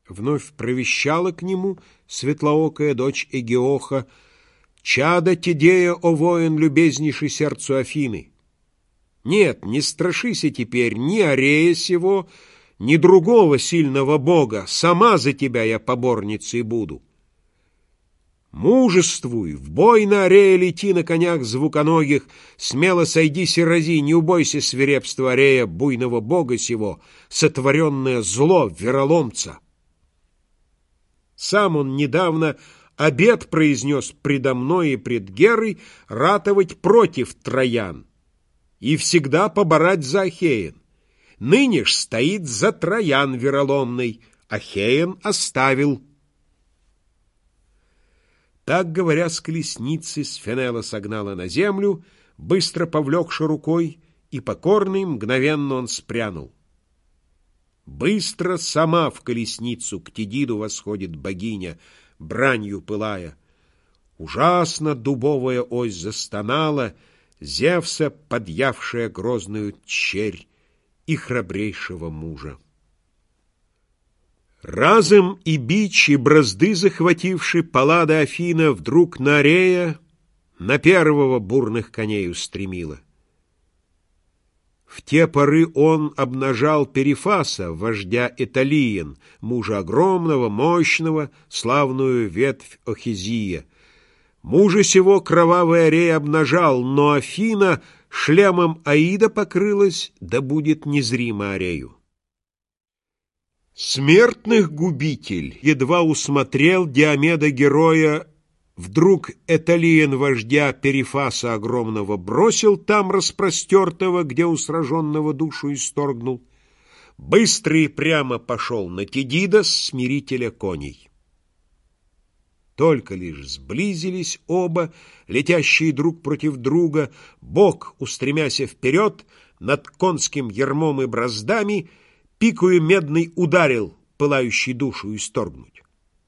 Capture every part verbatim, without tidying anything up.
вновь провещала к нему светлоокая дочь Эгеоха: «Чадо Тидея, о воин, любезнейший сердцу Афины! Нет, не страшися теперь ни Арея сего, ни другого сильного бога, сама за тебя я поборницей буду. Мужествуй, в бой на Арея лети на конях звуконогих, смело сойдись и рази, не убойся свирепства Арея, буйного бога сего, сотворенное зло вероломца». Сам он недавно обет произнес предо мной и пред Герой ратовать против троян и всегда поборать за Ахеен. Ныне ж стоит за Троян вероломный, Ахеен оставил. Так говоря, с колесницы Сфенела согнала на землю, быстро повлекши рукой, и покорный мгновенно он спрянул. Быстро сама в колесницу к Тидиду восходит богиня, бранью пылая. Ужасно дубовая ось застонала, Зевса, подъявшая грозную черь, и храбрейшего мужа. Разом и бич, и бразды захвативши, Паллада Афина вдруг на Арея, на первого бурных коней устремила. В те поры он обнажал Перифаса, вождя Эталиен, мужа огромного, мощного, славную ветвь Охизия. Мужа сего кровавый Арей обнажал, но Афина шлемом Аида покрылась, да будет незрима Арею. Смертных губитель едва усмотрел Диомеда героя, вдруг Эталиен вождя Перифаса огромного бросил там распростертого, где у сраженного душу исторгнул. Быстро и прямо пошел на Тидида, смирителя коней. Только лишь сблизились оба, летящие друг против друга, бог, устремяся вперед, над конским ярмом и браздами, пикою медной ударил, пылающий душу исторгнуть.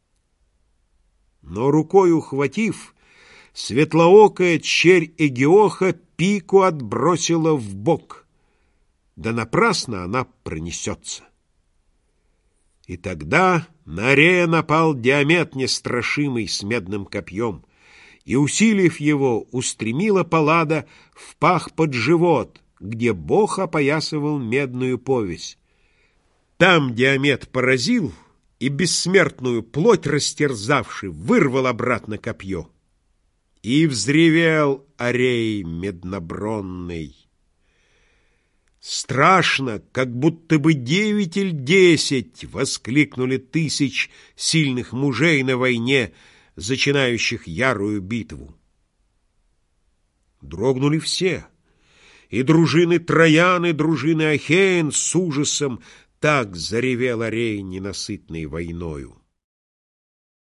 Но рукой ухватив, светлоокая черь Эгеоха пику отбросила в бок, да напрасно она пронесется. И тогда на Арея напал Диомед нестрашимый с медным копьем, и, усилив его, устремила Паллада в пах под живот, где бог опоясывал медную повесь. Там Диомед поразил, и бессмертную плоть растерзавши, вырвал обратно копье. И взревел Арей меднобронный. Страшно, как будто бы девять или десять, воскликнули тысяч сильных мужей на войне, зачинающих ярую битву. Дрогнули все, и дружины Троян, и дружины Ахеен с ужасом. Так заревел Арей ненасытной войною.